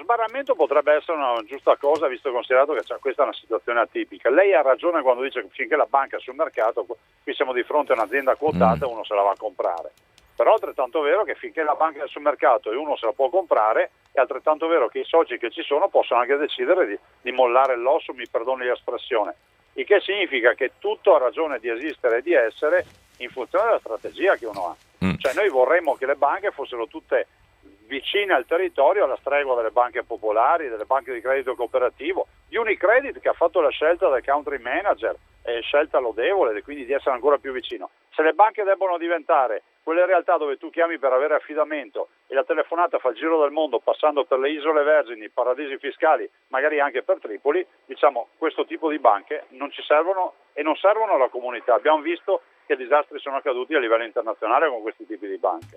sbarramento potrebbe essere una giusta cosa, visto e considerato che questa è una situazione atipica. Lei ha ragione quando dice che finché la banca è sul mercato, qui siamo di fronte a un'azienda quotata e uno se la va a comprare. Però è altrettanto vero che finché la banca è sul mercato e uno se la può comprare, è altrettanto vero che i soci che ci sono possono anche decidere di mollare l'osso, mi perdoni l'espressione. Il che significa che tutto ha ragione di esistere e di essere in funzione della strategia che uno ha. Cioè noi vorremmo che le banche fossero tutte vicine al territorio, alla stregua delle banche popolari, delle banche di credito cooperativo, di Unicredit che ha fatto la scelta del country manager, scelta lodevole, e quindi di essere ancora più vicino. Se le banche debbono diventare quelle realtà dove tu chiami per avere affidamento e la telefonata fa il giro del mondo passando per le isole Vergini, i paradisi fiscali, magari anche per Tripoli, diciamo questo tipo di banche non ci servono e non servono alla comunità. Abbiamo visto che disastri sono accaduti a livello internazionale con questi tipi di banche.